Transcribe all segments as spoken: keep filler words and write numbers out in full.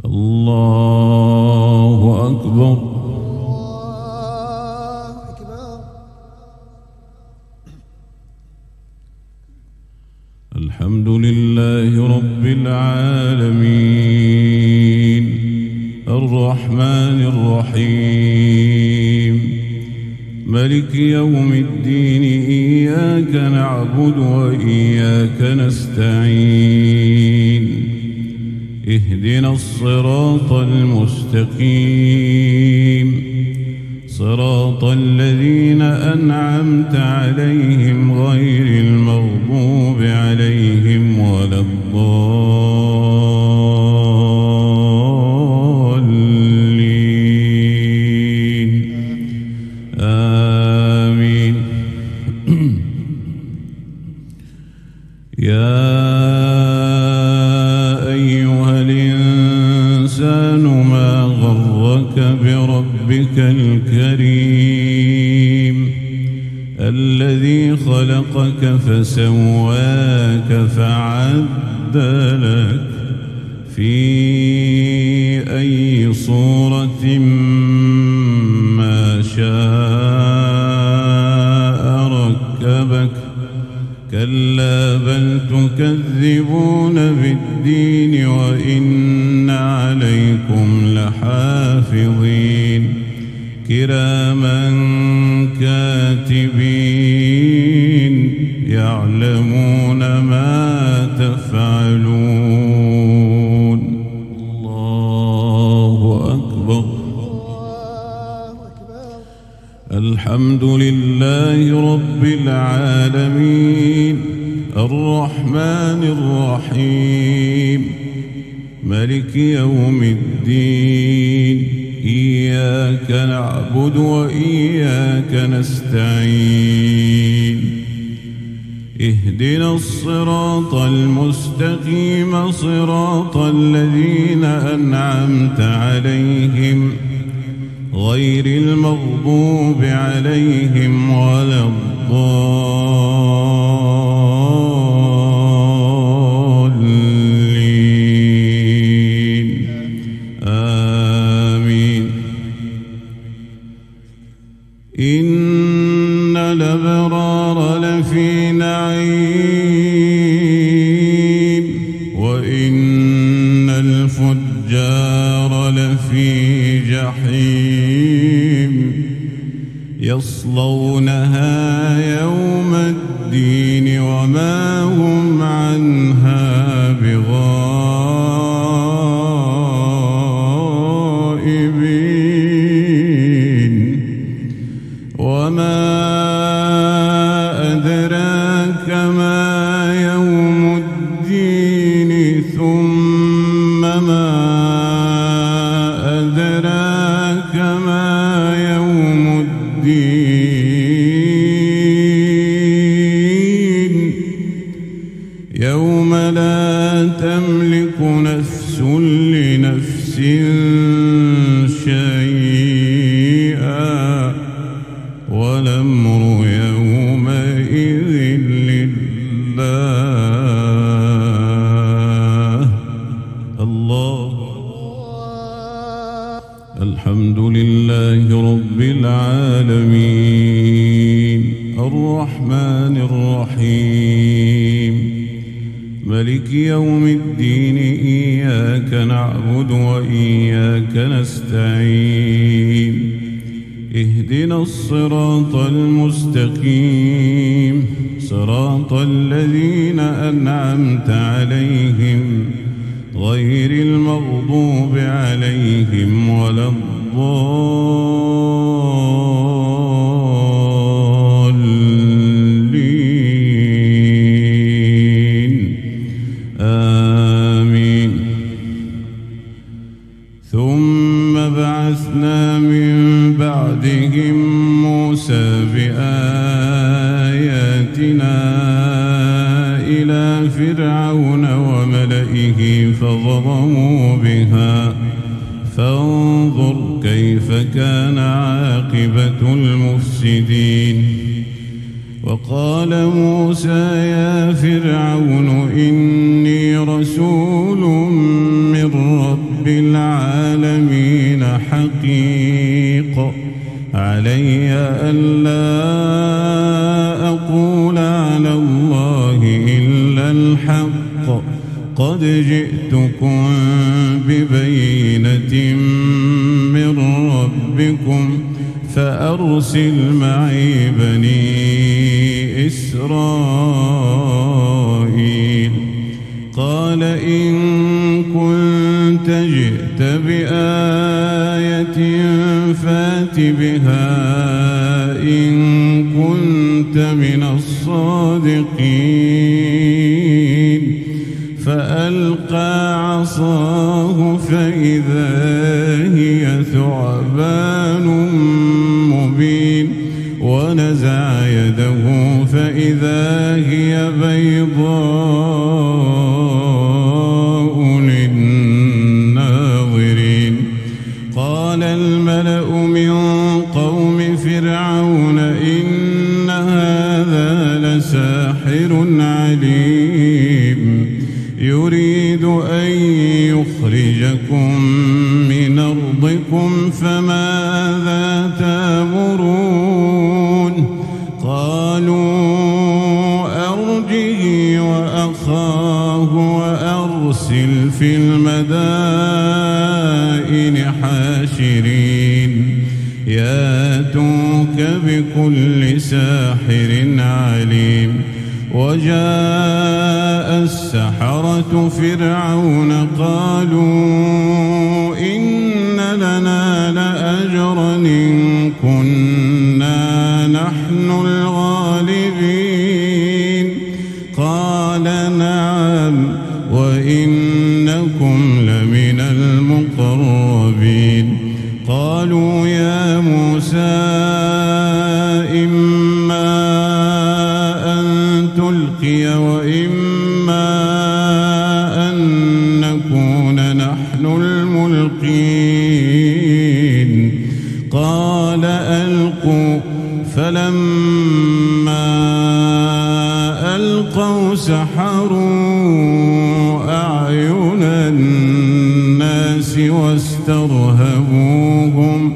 الله أكبر. الحمد لله رب العالمين الرحمن الرحيم ملك يوم الدين إياك نعبد وإياك نستعين اهدنا الصراط المستقيم صراط الذين أنعمت عليهم غير المغضوب عليهم ولا الضالين آمين. يا أيها الإنسان ما غرك بربك الكريم الذي خلقك فسواك فعدلك في أي صورة ما شاء ركبك كلا بل تكذبون بالدين وإن عليكم لحافظين كراما كاتبين يعلمون ما تفعلون. الله أكبر. الحمد لله رب العالمين الرحمن الرحيم ملك يوم الدين إياك نعبد وإياك نستعين اهدنا الصراط المستقيم صراط الذين أنعمت عليهم غير المغضوب عليهم ولا الضالين آمين. إن الأبرار لفي نعيم وإن الفجار لفي جحيم يصلونها يوم الدين وما هم عنها بغائبين. وما أدراك ما يوم الدين ثم ما أدراك ما يوم الدين يوم لا تملك نفس لنفس شيئا والأمر يومئذ لله. الله. الحمد لله رب العالمين الرحمن الرحيم ملك يوم الدين إياك نعبد وإياك نستعين اهدنا الصراط المستقيم صراط الذين أنعمت عليهم غير المغضوب عليهم ولا الضالين آمين. ثم بعثنا من بعدهم موسى بآياتنا إلى فرعون وملئه فظلموا بها فانظر كيف كان عاقبة المفسدين. وقال موسى يا فرعون إني رسول من رب رب العالمين حقيق علي ألا أقول على الله إلا الحق قد جئتكم ببينة من ربكم فأرسل معي بني إسرائيل قال إن كنت جئت بآية فات بها إن كنت من الصادقين فألقى عصاه فإذا هي ثعبان مبين ونزع يده فإذا هي بيضاء للناظرين قال الملأ من قوم فرعون إن هذا لساحر عليم يريد أن يخرجكم من أرضكم فماذا تأمرون قالوا أرجه وأخاه وأرسل في المدائن حاشرين ياتوك بكل ساحر عليم وجاء السحرة فرعون قالوا إن لنا لأجرا إن كنا نحن الغالبين قال نعم وإنكم لمن المقربين قالوا يا موسى إما أن تلقي وإما أن نكون نحن الملقين قال ألقوا فلما ألقوا سحروا أعين الناس واسترهبوهم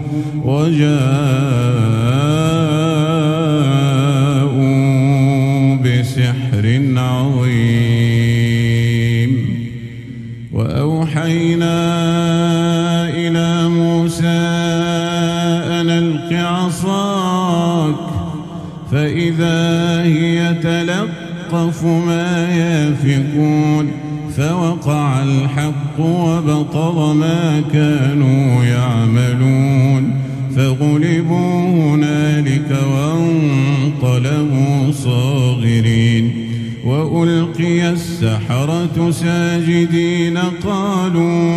وجاءوا بسحر عظيم وأوحينا إلى موسى أن ألق عصاك فإذا هي تلقف ما يافكون فوقع الحق وبطل ما كانوا يعملون فغلبوا هنالك وانقلبوا صاغرين وألقي السحرة ساجدين قالوا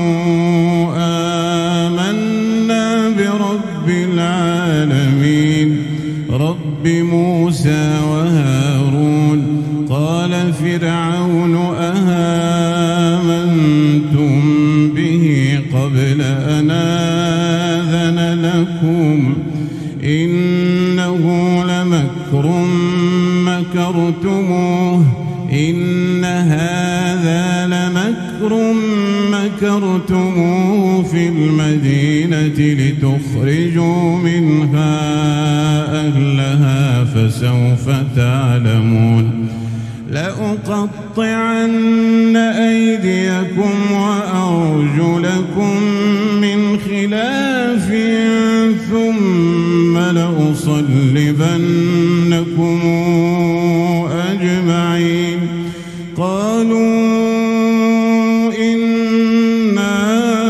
آمنا برب العالمين رب موسى وهارون قال فرعون أهامنتم به قبل أن آذن لكم إنه لمكر مكرتموه إن هذا لمكر مكرتموه في المدينة لتخرجوا منها أهلها فسوف تعلمون لأقطعن أيديكم وأرجلكم من خلاف ثم لأصلبنكم أجمعين قالوا إنا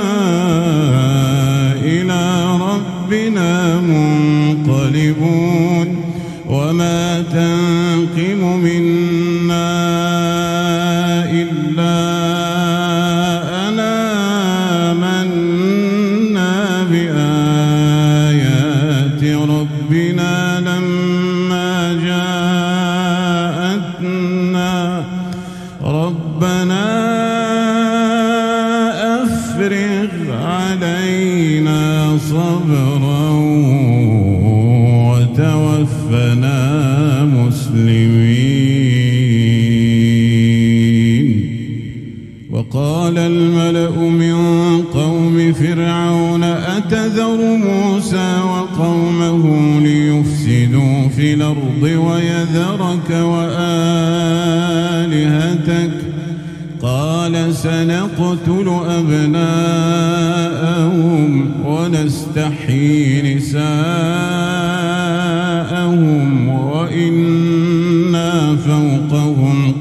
إلى ربنا منقلبون وما تنقم منا إلا أن آمنا بآيات ربنا لما جاءتنا ربنا أفرغ علينا صبرا وتوفنا مسلمين وقال الملأ من قوم قوم فرعون أتذر موسى وقومه ليفسدوا في الأرض ويذرك وآلهتك قال سنقتل أبناءهم ونستحيي نساءهم وإنا فوقهم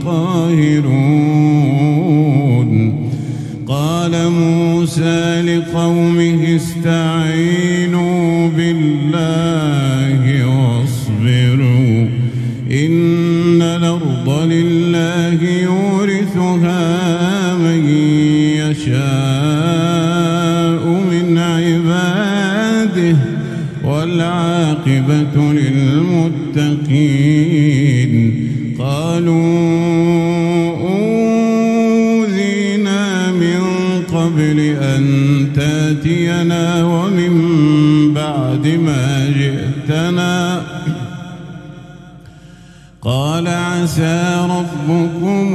قاهرون. قال موسى لقومه استعينوا بالله واصبروا إن الأرض لله يورثها من يشاء من عباده والعاقبة للمتقين. قالوا أوذينا من قبل أن تاتينا ومن بعد ما جئتنا قال عسى ربكم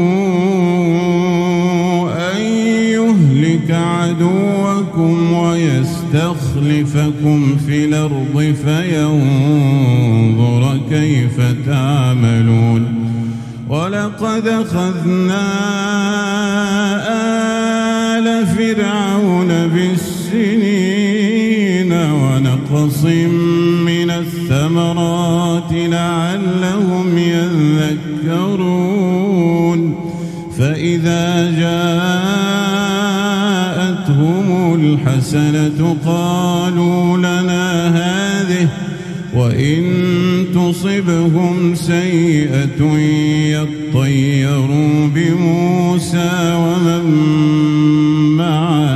أن يهلك عدوكم ويستخلفكم في الأرض فينظر كيف تعملون. ولقد أخذنا آل فرعون بالسنين ونقص من الثمرات لعلهم يذكرون. فإذا جاءتهم الحسنة قالوا لنا هذه وإن تصبهم سيئة يطيروا بموسى ومن معه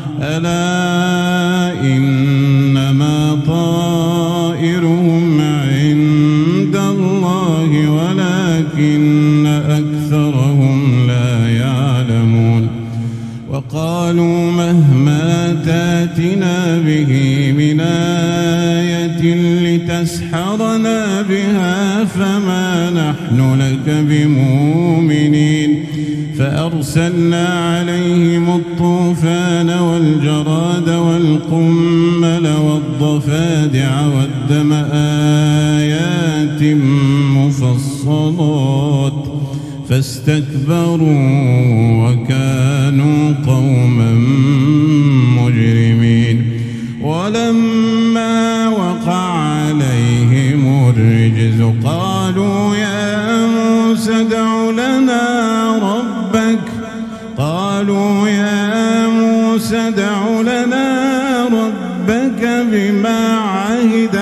ألا إنما طائرهم عند الله ولكن أكثرهم لا يعلمون. وقالوا مهما تاتنا به من آية لتسحرنا بها فما نحن لك بمؤمنين. فأرسلنا عليهم الطوفان والجراد والقمل والضفادع والدم آيات مفصلات فاستكبروا وكانوا قوما مجرمين. ولما وقع عليهم الرجز قالوا يا موسى ادع لنا ربك قالوا يا موسى ادع لنا ربك بما عهد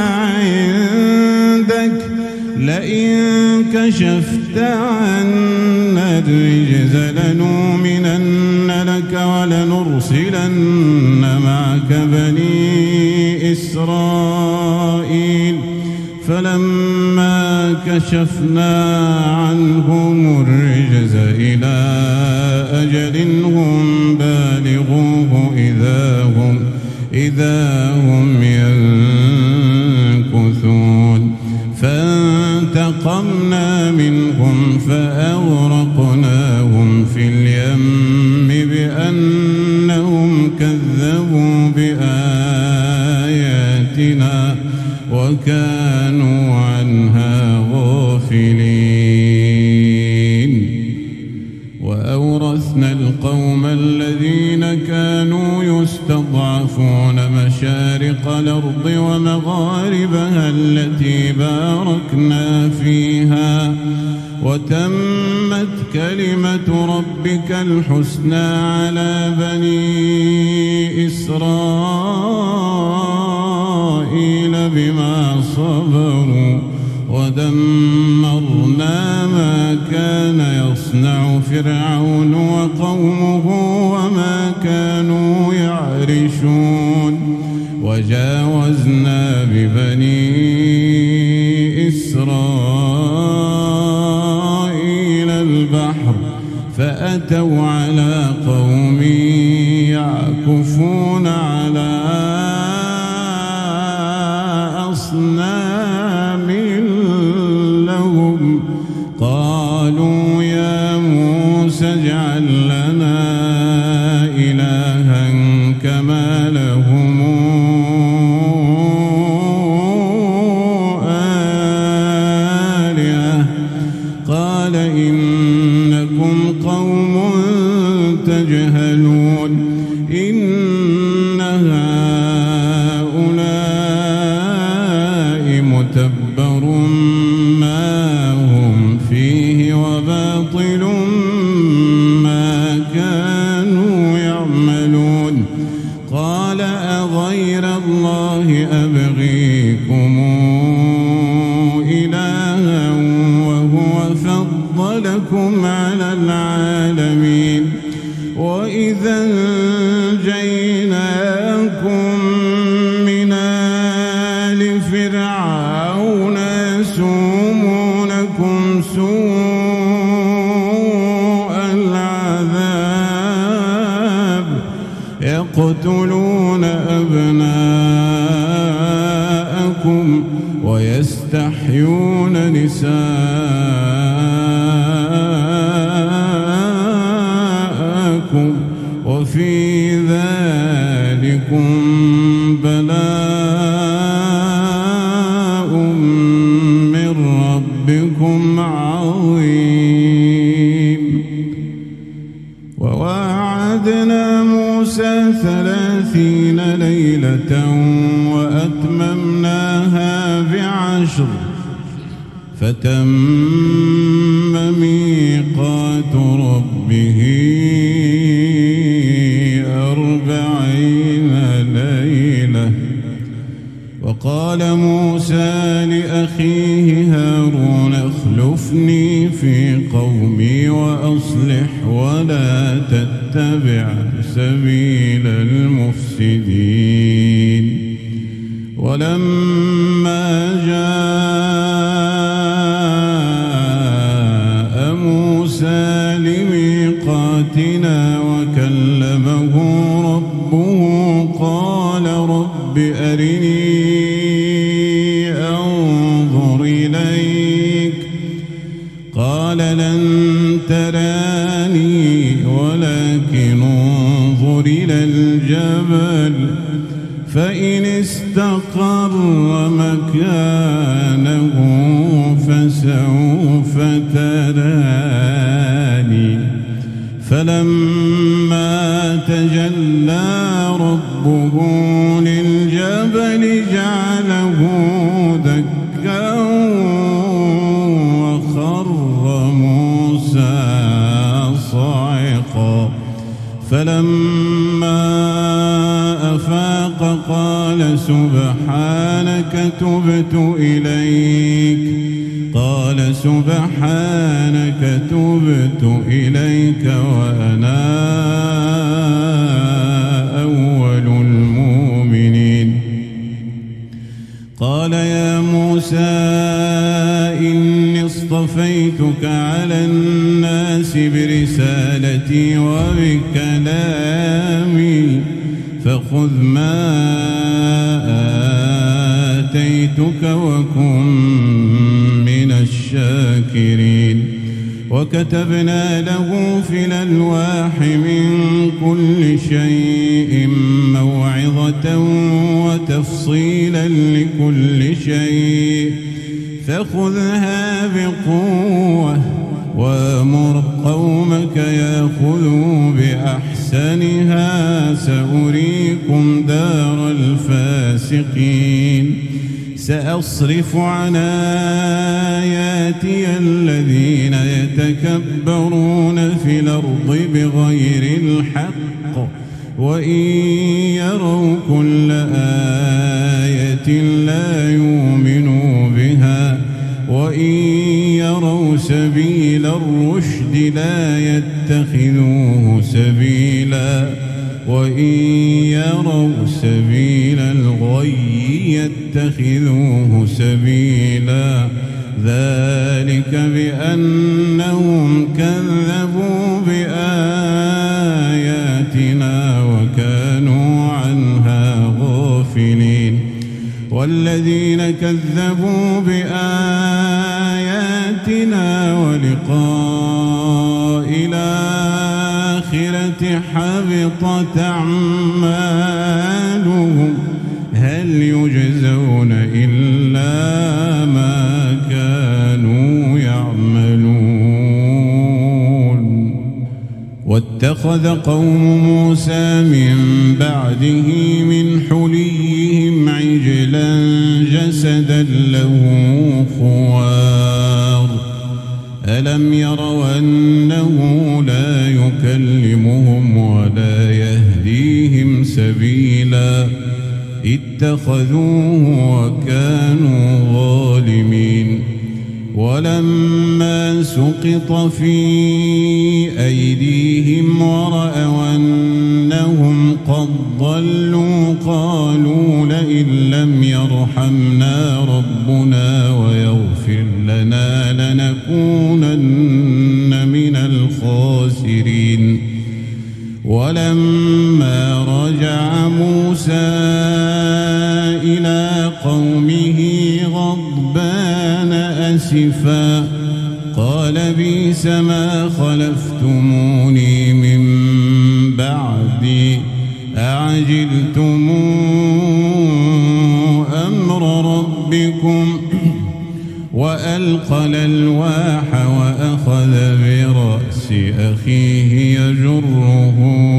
عندك لئن كشفت عنا الرجز لنؤمنن لك ولنرسلن معك بني إسرائيل. فلما كشفنا عنهم الرجز إلى أجل هم بالغوه إذا هم إذا هم ينكثون. فانتقمنا منهم فأغرقناهم في اليم بأنهم كذبوا بآياتنا وكانوا عنها غافلين. وأورثنا القوم الذين كانوا يستضعفون مشارق الأرض ومغاربها التي باركنا فيها وتمت كلمة ربك الحسنى على بني إسرائيل بما صبروا ودمرنا ما كان يصنع فرعون وقومه وما كانوا يعرشون. وجاوزنا ببني إسرائيل البحر فأتوا على قوم يعكفون على أصنام لهم قالوا يا موسى اجعل لنا إلها كما ما لهم آلهة قال إنكم قوم تجهلون إن هؤلاء متبر ما هم فيه وباطل ما كانوا يعملون قال أغير الله أبغيكم إلها وهو فضلكم على العالمين وإذا أنجيناكم من آل فرعون يسومونكم سوء العذاب يقتلون أبناءكم ويستحيون نساءكم وفي ذلكم بلاء من ربكم عظيم. وواعدنا موسى ثلاثين ليلة وأتممناها بعشر فتم ميقات ربه أربعين ليلة. وقال موسى لأخيه هارون اخلفني في قومي وأصلح ولا تتبع سبيل المفسدين. ولما جاء موسى لميقاتنا وكلمه ربه قال رب أرني أنظر إليك قال لن تراني ولكن انظر إلى الجبل فإن استقر مكانه فسوف تراني. فلما تجلى ربه للجبل جعله دكا وخر موسى صعقا. فلما أفاق قال سبحانك تبت إليك قال سبحانك تبت إليك وأنا أول المؤمنين. قال يا موسى إني اصطفيتك على الناس برسالتي وبكلامي فخذ ما آتيتك وكن من الشاكرين. وكتبنا له في الألواح من كل شيء موعظة وتفصيلا لكل شيء فخذها بقوة وأمر قومك يأخذوا بأحسنها سأريكم دار الفاسقين. سأصرف عن آياتي الذين يتكبرون في الأرض بغير الحق وإن يروا كل آية لا يؤمنوا بها وإن يروا سبيل الرشد لا يتخذوه سبيلا وإن يروا سبيل الغي يتخذوه سبيلا. ذلك بأنهم كذبوا بآياتنا وكانوا عنها غافلين. والذين كذبوا بآياتنا ولقاء الآخرة الآخرة حبطت أعمالهم هل يجزون إلا ما كانوا يعملون. واتخذ قوم موسى من بعده من حليهم عجلا جسدا له خوار ألم يروا أنه لا يكلمهم ولا يهديهم سبيلا اتخذوه وكانوا ظالمين. ولما سقط في أيديهم ورأوا أنهم قد ضلوا قالوا لئن لم يرحمنا ربنا ويغفر لنا لنكونن من الخاسرين. ولما رجع موسى إلى قومه غضبان أسفا قال بئس ما خلفتموني من بعدي أعجلتم أمر ربكم وألقى الألواح وأخذ برأس أخيه يجره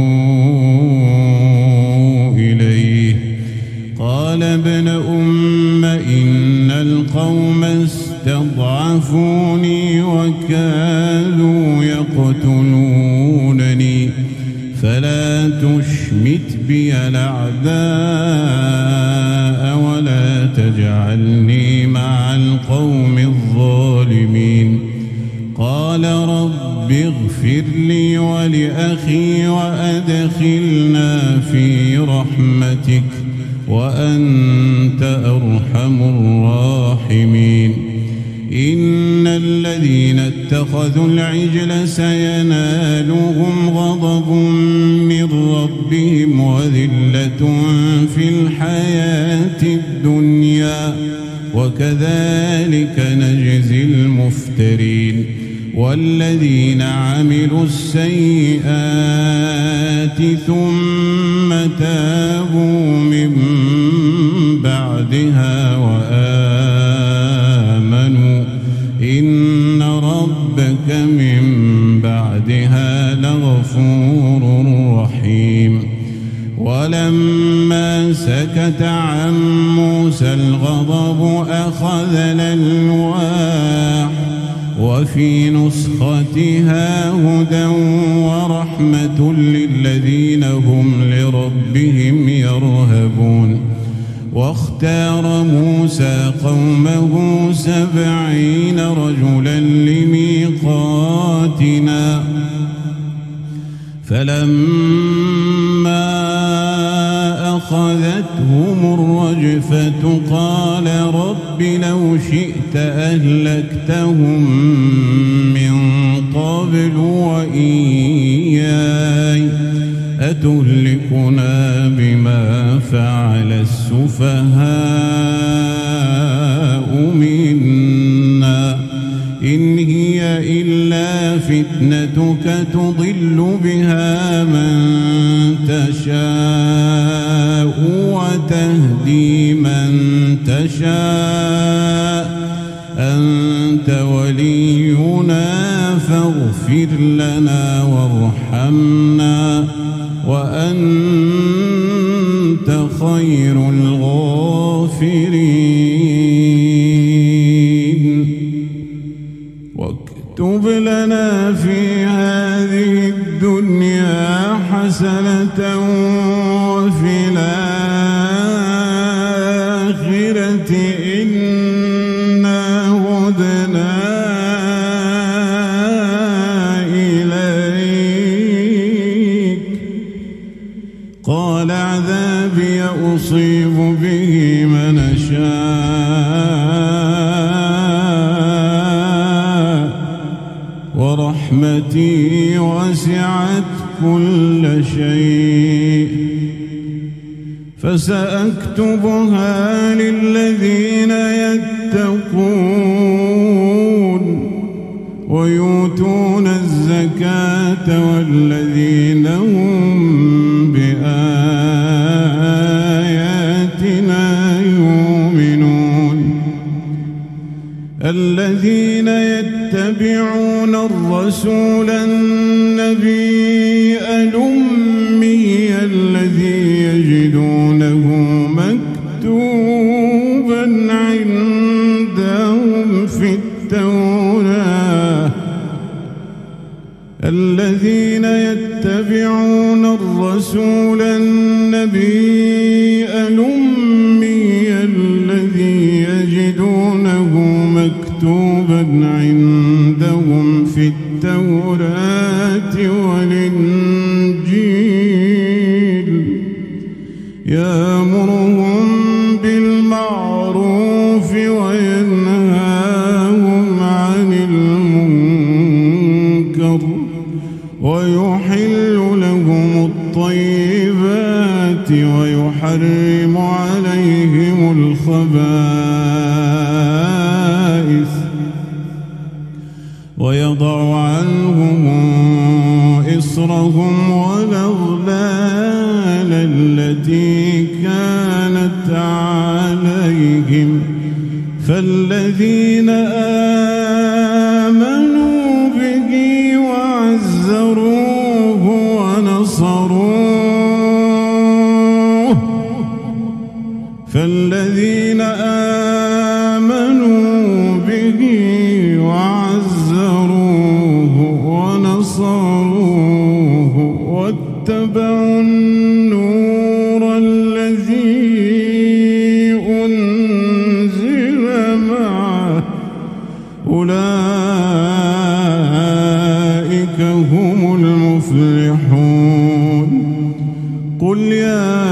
إليه قال ابن أم إن القوم استضعفوني وكادوا يقتلونني فلا تشمت بي الأعداء ولا تجعلني مع القوم الظالمين. قال رب اغفر لي ولأخي وأدخلنا في رحمتك وأنت أرحم الراحمين. إن الذين اتخذوا العجل سينالهم غضب من ربهم وذلة في الحياة الدنيا وكذلك نجزي المفترين. والذين عملوا السيئات ثم تابوا من بعدها وآمنوا إن ربك من بعدها لغفور رحيم. ولما سكت عن موسى الغضب أخذ الألواح وفي نسختها هدى ورحمة للذين هم لربهم يرهبون. واختار موسى قومه سبعين رجلا لميقاتنا فلما أخذتهم الرجفة قال رب لو شئت أهلكتهم من قبل وإياي أتهلكنا بما فعل السفهاء منا إن هي إلا فتنتك تضل بها من تشاء وتهدي من تشاء أنت ولينا فاغفر لنا وارحمنا وأنت خير الغافرين. واكتب لنا في هذه الدنيا حسنة وفي الآخرة إنا هدنا إليك. قال عذابي أصيب به من أشاء ورحمتي وسعت كل شيء فسأكتبها للذين يتقون ويؤتون الزكاة والذين هم بآياتنا يؤمنون الذين يتبعون الرسول النبي الأمي الذي يجدونه مكتوبا عندهم في التوراة الذين يتبعون الرسول النبي الأمي الذي يجدونه مكتوبا عندهم في التوراة والإنجيل يأمرهم بالمعروف وينهاهم عن المنكر ويحل لهم الطيبات ويحرم عليهم الخبائث ويضع عنهم إصرهم والأغلال التي كانت عليهم فالذين آمنوا به وعزروه ونصروه فالذين آمنوا به وعزروه ونصروه واتبعوا النور الذي أنزل معه أولئك هم المفلحون قل يا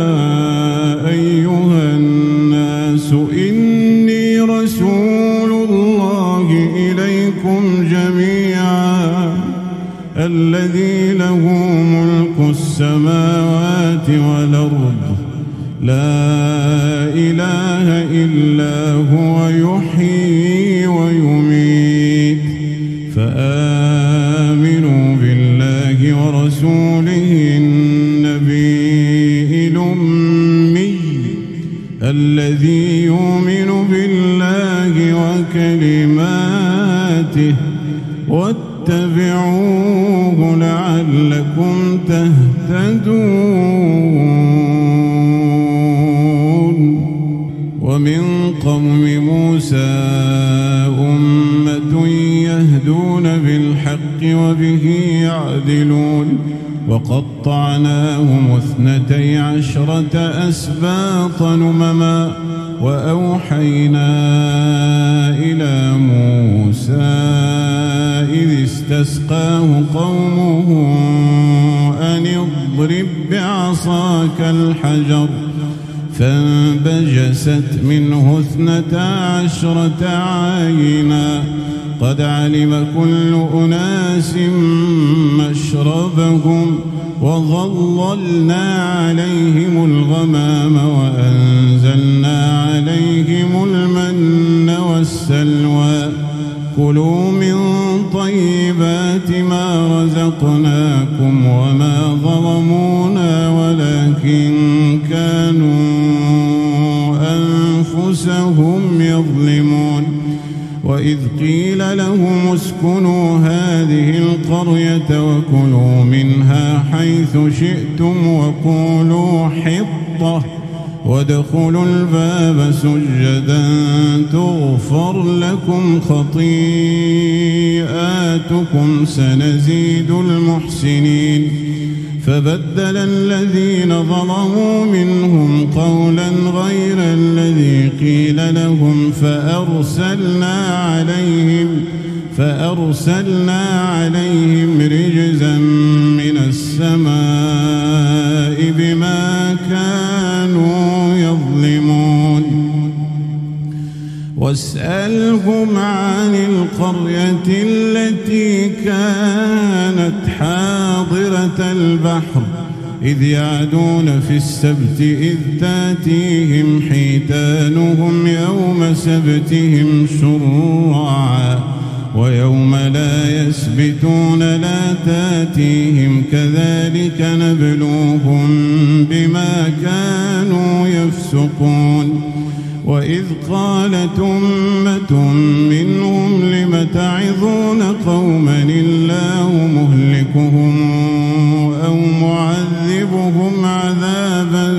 أيها الناس إني رسول الله إليكم جميعا الذي له ملك السماوات والأرض لا إله إلا هو يحيي ويميت فآمنوا بالله ورسوله النبي الأمي الذي يؤمن بالله وكلماته واتبعوه لعلكم تهتدون ومن قوم موسى أمة يهدون بالحق وبه يعدلون وقطعناهم اثنتي عشرة أسباطا أمما وأوحينا إلى موسى إذ استسقاه قومه أن اضرب بعصاك الحجر فانبجست منه اثنتا عشرة عينا قد علم كل أناس مشربهم وظللنا عليهم الغمام وأنزلنا عليهم المن والسلوى كلوا من طيبات ما رزقناكم وما ظلمونا ولكن كانوا أنفسهم يظلمون وإذ قيل لهم اسكنوا هذه القرية وكلوا منها حيث شئتم وقولوا حطة وادخلوا الباب سجدا تغفر لكم خطيئاتكم سنزيد المحسنين فبدل الذين ظلموا منهم قولا غير الذي قيل لهم فأرسلنا عليهم فأرسلنا عليهم رجزا من السماء بما كانوا يظلمون واسألهم عن القرية التي كانت حاضرة البحر إذ يعدون في السبت إذ تاتيهم حيتانهم يوم سبتهم شرعا ويوم لا يسبتون لا تاتيهم كذلك نبلوهم بما كانوا يفسقون وإذ قالت أمة منهم لم تعظون قوما الله مهلكهم أو معذبهم عذابا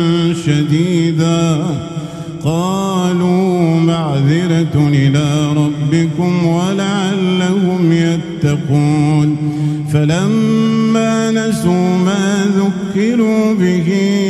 شديدا قالوا معذرة إلى ربكم ولعلهم يتقون فلما نسوا ما ذكروا به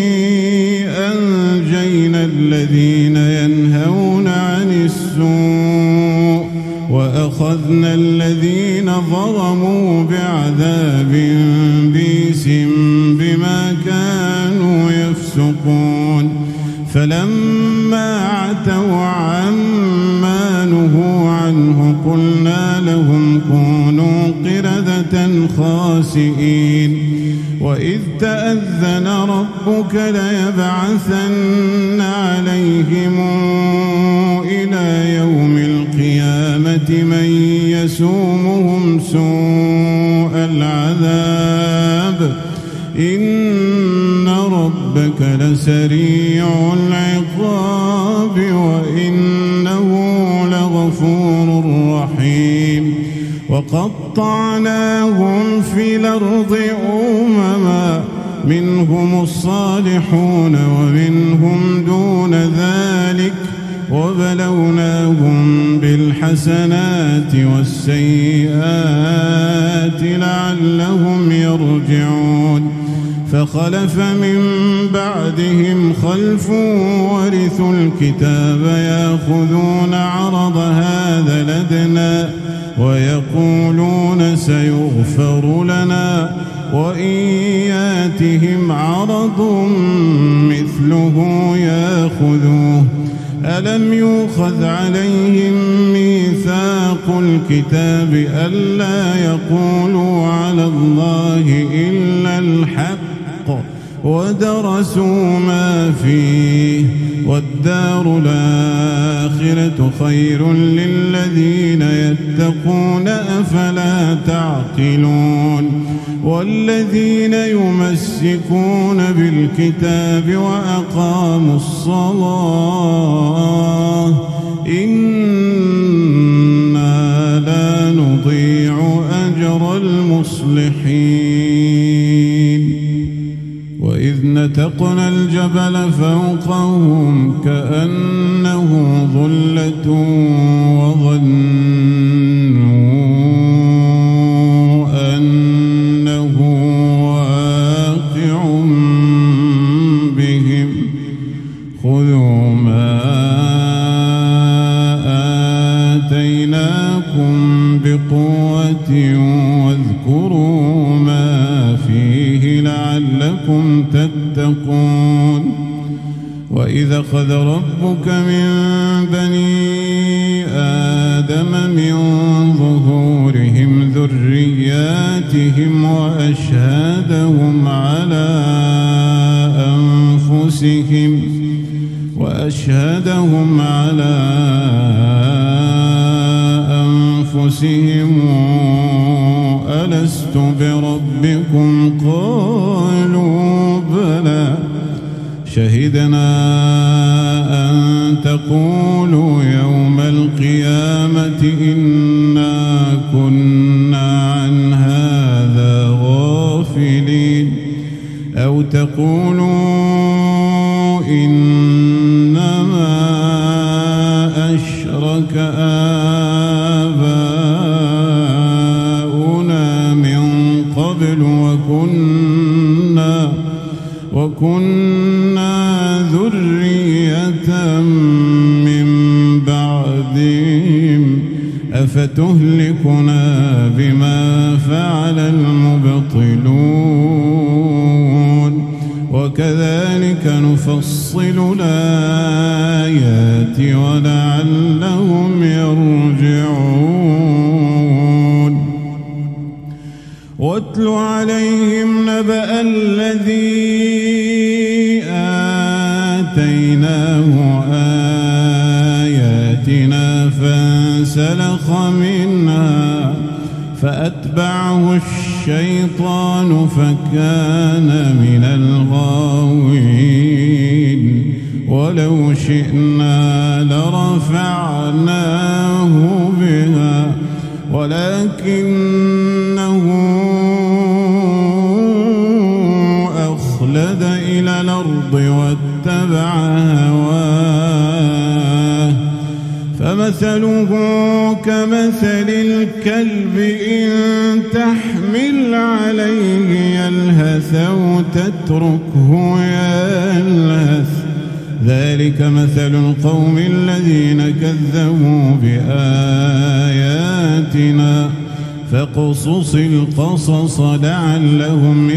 أنجينا الذين ينهون عن السوء وأخذنا الذين ظلموا بعذاب بئس بما كانوا يفسقون فلما عتوا عما نهوا عنه قلنا لهم كونوا قردة خاسئين وإذ تأذن ربك ليبعثن عليهم إلى يوم القيامة من يسومهم سوء العذاب إن ربك لسريع العقاب وإنه لغفور رحيم وقطعناهم في الأرض أمما منهم الصالحون ومنهم دون ذلك وبلوناهم بالحسنات والسيئات لعلهم يرجعون فخلف من بعدهم خلف ورثوا الكتاب يأخذون عرض هذا لدنا ويقولون سيغفر لنا وإن ياتهم عرض مثله يأخذوه ألم يؤخذ عليهم ميثاق الكتاب ألا يقولوا على الله إلا الحق ودرسوا ما فيه والدار الآخرة خير للذين يتقون أفلا تعقلون والذين يمسكون بالكتاب وأقاموا الصلاة إنا لا نضيع أجر المصلحين وإذ نتقنا الجبل فوقهم كأنه ظلة وظنوا أنه واقع بهم خذوا ما آتيناكم بقوة واذكروا ما فيه لعلكم تتقون وإذا أخذ ربك من بني آدم من ظهورهم ذرياتهم وأشهدهم على أنفسهم وأشهدهم على أنفسهم ألست بربكم قالوا بلى شهدنا أن تقولوا يوم القيامة إنا كنا عن هذا غافلين أو تقولوا إنما أشرك آباؤنا من قبل وكنا وكنا ذرية من بعدهم أفتهلكنا بما فعل المبطلون وكذلك نفصل الآيات ولعلهم يرجعون واتل عليهم نبأ الذي آتيناه آياتنا آياتنا فانسلخ منها فأتبعه الشيطان فكان من الغاوين ولو شئنا لرفعناه بها ولكنه أخلد إلى الأرض واتبع هواه فمثله كمثل الكلب إن تحمل عليه يلهث أو تتركه يلهث ذلك مثل القوم الذين كذبوا بآياتنا فاقصص القصص لعلهم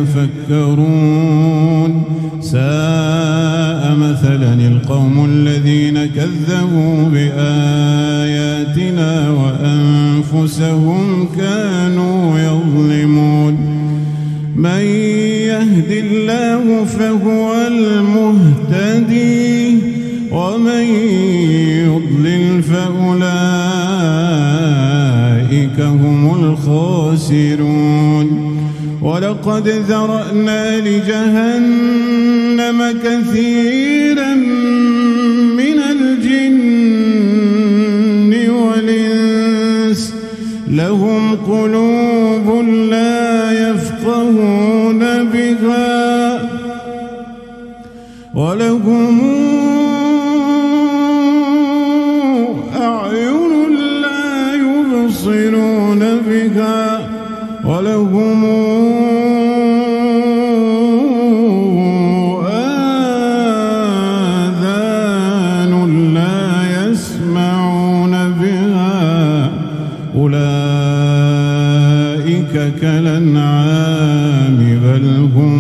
يتفكرون ساء مثلا القوم الذين كذبوا بآياتنا وأنفسهم كانوا يظلمون من يهد الله فهو المهتدي ومن يضلل فأولئك هم الخاسرون ولقد ذرأنا لجهنم كثيرا من الجن والإنس لهم قلوب لا يفقهون بها ولهم أعين لا يبصرون بها ولهم آذان لا يسمعون بها أولئك كالأنعام بل هم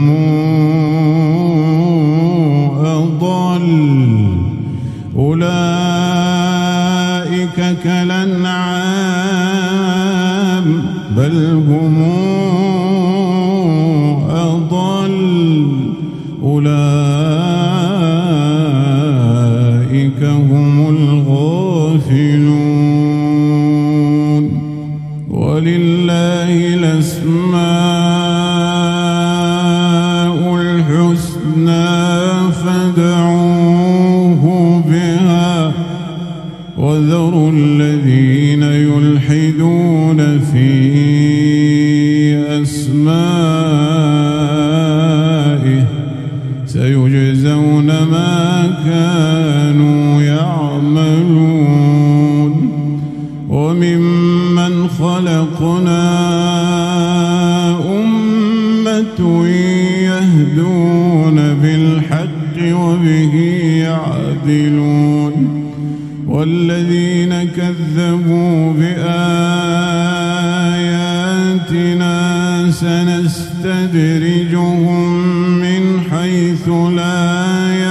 أضل أولئك كالأنعام بل هم أضل أولئك هم الغافلون ولله الأسماء الحسنى فادعوه بها وذروا الذين يلحدون في أسمائه سيجزون ما كانوا يعملون وممن خلقنا أمة يهدون بالحق وبه يعدلون والذين كذبوا بآياتنا سنستدرجهم من حيث لا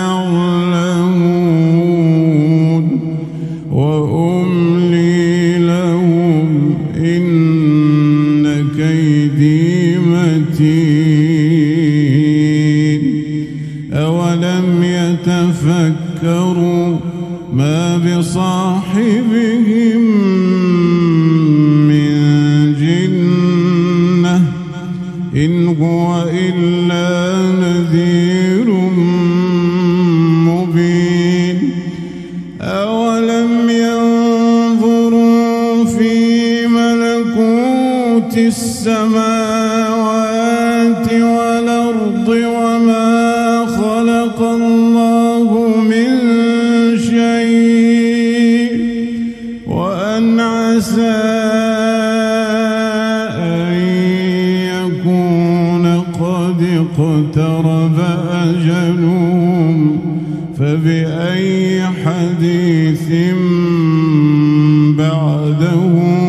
يعلمون وأملي لهم إن كيدي متين أولم يتفكروا ما بصاحبهم من جنة إن هو إلا نذير مبين أولم ينظروا في ملكوت السماوات والأرض وما خلق الله من شيء وأن عسى أن يكون قد اقترب أجلهم فبأي حديث بعده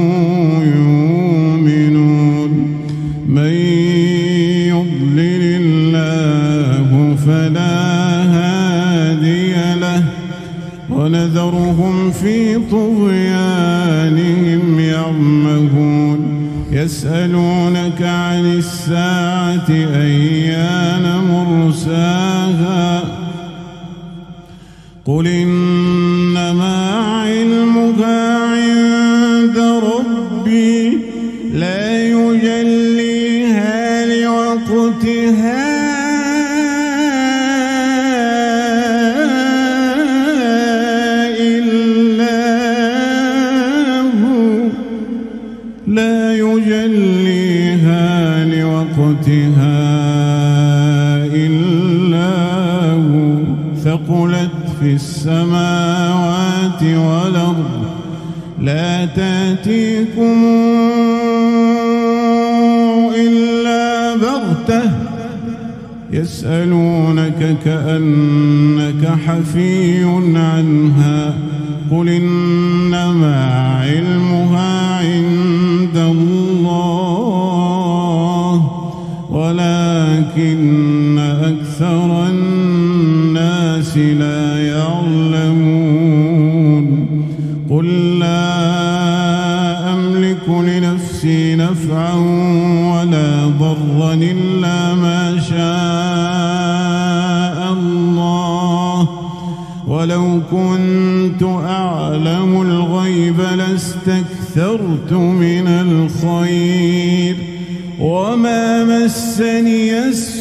يؤمنون من يضلل الله فلا هادي له ونذرهم في طغيانهم يعمهون يسألونك عن الساعة أيان مرساها قل إنما ثقلت في السماوات والأرض لا تأتيكم إلا بغتة يسألونك كأنك حفي عنها قل إنما علمها عند الله ولكن أكثر الناس لا يعلمون قل لا أملك لنفسي نفعا ولا ضرا إلا ما شاء الله ولو كنت أعلم الغيب لاستكثرت من الخير وما مسني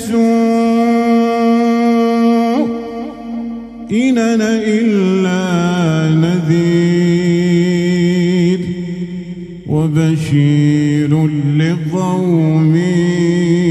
السوء إن أنا إلا نذير وبشير لقوم